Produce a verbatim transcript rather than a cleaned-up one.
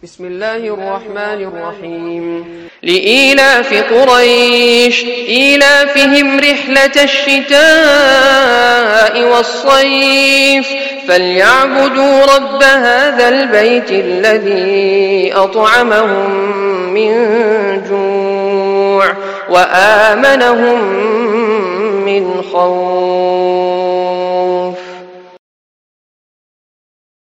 بسم الله الرحمن الرحيم. لإيلاف قريش إيلافهم رحلة الشتاء والصيف فليعبدوا رب هذا البيت الذي أطعمهم من جوع وآمنهم من خوف.